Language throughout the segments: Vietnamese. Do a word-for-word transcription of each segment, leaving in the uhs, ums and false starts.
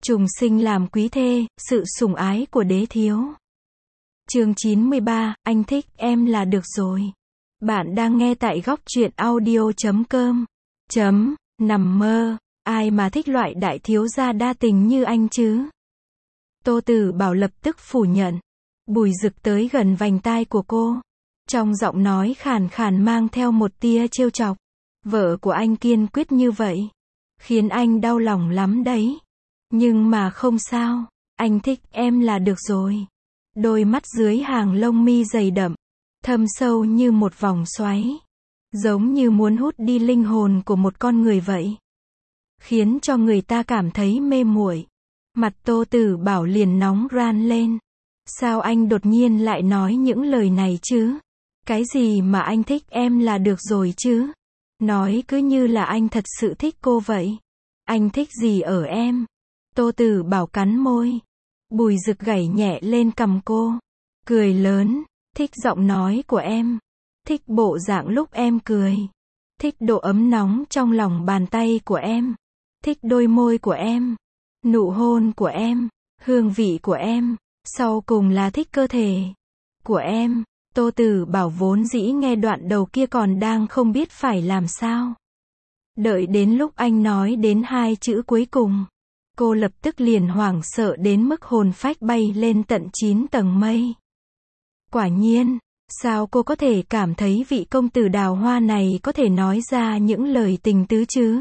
Trùng sinh làm quý thê, sự sủng ái của đế thiếu. Chương chín mươi ba, anh thích em là được rồi. Bạn đang nghe tại góc truyện audio chấm com. Chấm, nằm mơ, ai mà thích loại đại thiếu gia đa tình như anh chứ? Tô Tử Bảo lập tức phủ nhận. Bùi Dực tới gần vành tai của cô. Trong giọng nói khàn khàn mang theo một tia trêu chọc. Vợ của anh kiên quyết như vậy. Khiến anh đau lòng lắm đấy. Nhưng mà không sao. Anh thích em là được rồi. Đôi mắt dưới hàng lông mi dày đậm. Thâm sâu như một vòng xoáy. Giống như muốn hút đi linh hồn của một con người vậy. Khiến cho người ta cảm thấy mê muội. Mặt Tô Tử Bảo liền nóng ran lên. Sao anh đột nhiên lại nói những lời này chứ? Cái gì mà anh thích em là được rồi chứ? Nói cứ như là anh thật sự thích cô vậy. Anh thích gì ở em? Tô Tử Bảo cắn môi. Bùi Dực gảy nhẹ lên cằm cô. Cười lớn. Thích giọng nói của em. Thích bộ dạng lúc em cười. Thích độ ấm nóng trong lòng bàn tay của em. Thích đôi môi của em. Nụ hôn của em. Hương vị của em. Sau cùng là thích cơ thể của em. Tô Tử Bảo vốn dĩ nghe đoạn đầu kia còn đang không biết phải làm sao. Đợi đến lúc anh nói đến hai chữ cuối cùng. Cô lập tức liền hoảng sợ đến mức hồn phách bay lên tận chín tầng mây. Quả nhiên, sao cô có thể cảm thấy vị công tử đào hoa này có thể nói ra những lời tình tứ chứ?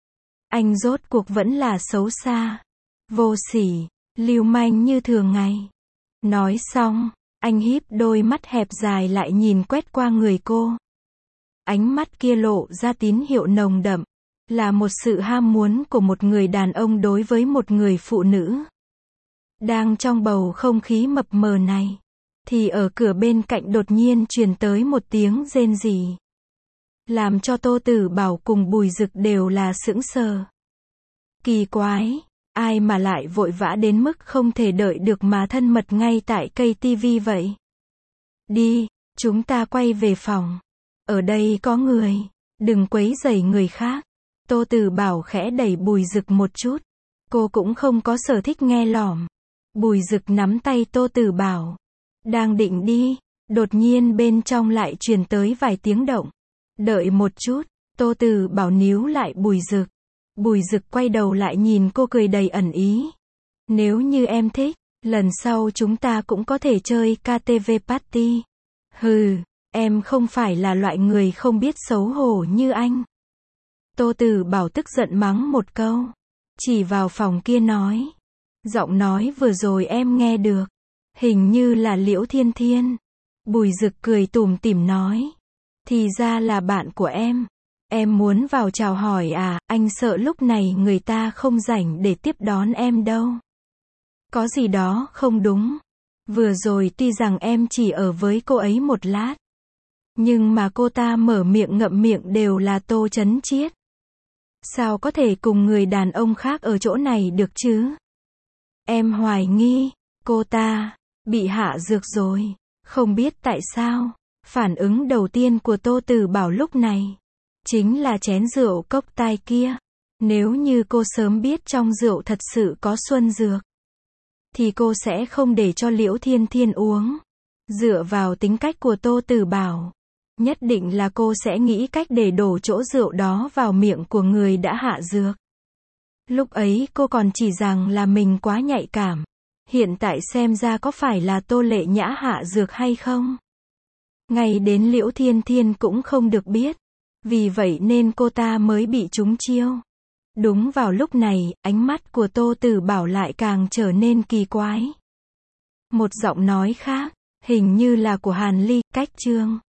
Anh rốt cuộc vẫn là xấu xa, vô sỉ, lưu manh như thường ngày. Nói xong, anh híp đôi mắt hẹp dài lại nhìn quét qua người cô. Ánh mắt kia lộ ra tín hiệu nồng đậm. Là một sự ham muốn của một người đàn ông đối với một người phụ nữ. Đang trong bầu không khí mập mờ này. Thì ở cửa bên cạnh đột nhiên truyền tới một tiếng rên rỉ. Làm cho Tô Tử Bảo cùng Bùi Dực đều là sững sờ. Kỳ quái. Ai mà lại vội vã đến mức không thể đợi được mà thân mật ngay tại cây tivi vậy? Đi, chúng ta quay về phòng. Ở đây có người. Đừng quấy rầy người khác. Tô Tử Bảo khẽ đẩy Bùi Dực một chút. Cô cũng không có sở thích nghe lỏm. Bùi Dực nắm tay Tô Tử Bảo. Đang định đi. Đột nhiên bên trong lại truyền tới vài tiếng động. Đợi một chút. Tô Tử Bảo níu lại Bùi Dực. Bùi Dực quay đầu lại nhìn cô cười đầy ẩn ý. Nếu như em thích, lần sau chúng ta cũng có thể chơi ca tê vê party. Hừ, em không phải là loại người không biết xấu hổ như anh. Tô Tử Bảo tức giận mắng một câu. Chỉ vào phòng kia nói. Giọng nói vừa rồi em nghe được. Hình như là Liễu Thiên Thiên. Bùi Dực cười tủm tỉm nói. Thì ra là bạn của em. Em muốn vào chào hỏi à, anh sợ lúc này người ta không rảnh để tiếp đón em đâu. Có gì đó không đúng. Vừa rồi tuy rằng em chỉ ở với cô ấy một lát. Nhưng mà cô ta mở miệng ngậm miệng đều là Tô Chấn Chiết. Sao có thể cùng người đàn ông khác ở chỗ này được chứ? Em hoài nghi, cô ta bị hạ dược rồi. Không biết tại sao, phản ứng đầu tiên của Tô Tử Bảo lúc này chính là chén rượu cốc tai kia. Nếu như cô sớm biết trong rượu thật sự có xuân dược, thì cô sẽ không để cho Liễu Thiên Thiên uống. Dựa vào tính cách của Tô Tử Bảo, nhất định là cô sẽ nghĩ cách để đổ chỗ rượu đó vào miệng của người đã hạ dược. Lúc ấy cô còn chỉ rằng là mình quá nhạy cảm. Hiện tại xem ra có phải là Tô Lệ Nhã hạ dược hay không? Ngay đến Liễu Thiên Thiên cũng không được biết. Vì vậy nên cô ta mới bị trúng chiêu. Đúng vào lúc này, ánh mắt của Tô Tử Bảo lại càng trở nên kỳ quái. Một giọng nói khác, hình như là của Hàn Ly, cách chương.